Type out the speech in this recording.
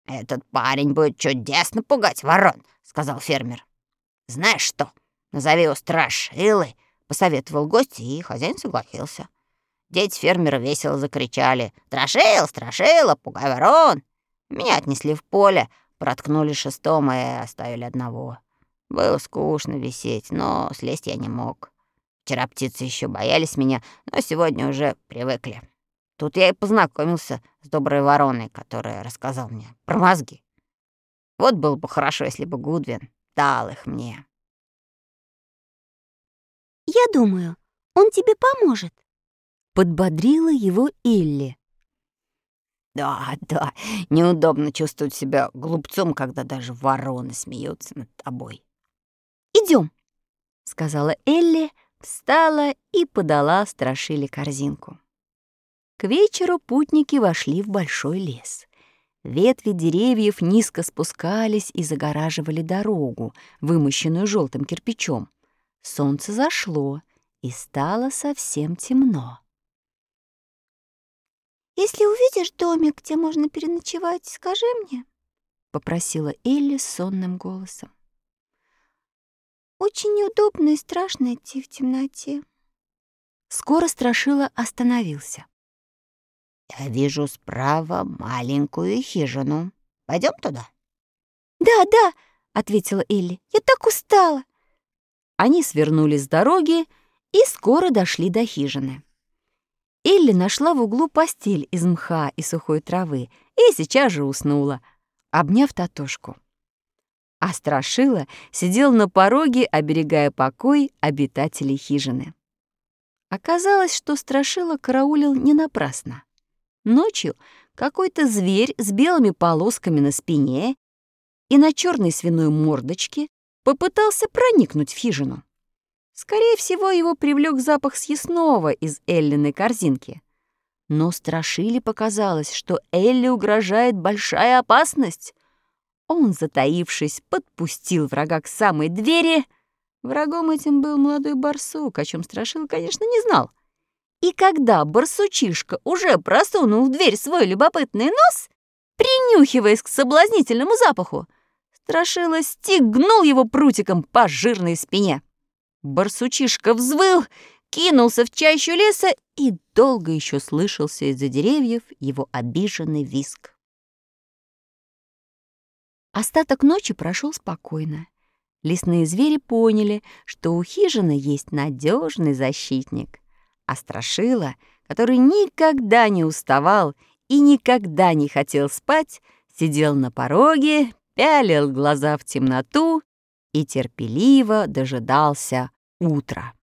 «Этот парень будет чудесно пугать ворон», — сказал фермер. «Знаешь что, назови его Страшилой», — посоветовал гость, и хозяин согласился. Дети фермера весело закричали: «Страшила, Страшила, пугай ворон!» Меня отнесли в поле, проткнули шестом и оставили одного. Было скучно висеть, но слезть я не мог. Вчера птицы еще боялись меня, но сегодня уже привыкли. Тут я и познакомился с доброй вороной, которая рассказал мне про мозги. Вот было бы хорошо, если бы Гудвин дал их мне. «Я думаю, он тебе поможет», — подбодрила его Элли. Да, неудобно чувствовать себя глупцом, когда даже вороны смеются над тобой. «Идем», — сказала Элли, встала и подала Страшиле корзинку. К вечеру путники вошли в большой лес. Ветви деревьев низко спускались и загораживали дорогу, вымощенную желтым кирпичом. Солнце зашло, и стало совсем темно. «Если увидишь домик, где можно переночевать, скажи мне», — попросила Элли сонным голосом. «Очень неудобно и страшно идти в темноте». Скоро Страшила остановился. «Я вижу справа маленькую хижину. Пойдем туда?» «Да», — ответила Элли, — «я так устала». Они свернули с дороги и скоро дошли до хижины. Элли нашла в углу постель из мха и сухой травы и сейчас же уснула, обняв Татошку. А Страшила сидел на пороге, оберегая покой обитателей хижины. Оказалось, что Страшила караулил не напрасно. Ночью какой-то зверь с белыми полосками на спине и на черной свиной мордочке попытался проникнуть в хижину. Скорее всего, его привлек запах съестного из Эллиной корзинки. Но Страшиле показалось, что Элли угрожает большая опасность. Он, затаившись, подпустил врага к самой двери. Врагом этим был молодой барсук, о чем Страшила, конечно, не знал. И когда барсучишка уже просунул в дверь свой любопытный нос, принюхиваясь к соблазнительному запаху, Страшила стегнул его прутиком по жирной спине. Барсучишка взвыл, кинулся в чащу леса, и долго еще слышался из-за деревьев его обиженный визг. Остаток ночи прошел спокойно. Лесные звери поняли, что у хижины есть надежный защитник. А Страшила, который никогда не уставал и никогда не хотел спать, сидел на пороге, пялил глаза в темноту и терпеливо дожидался утра.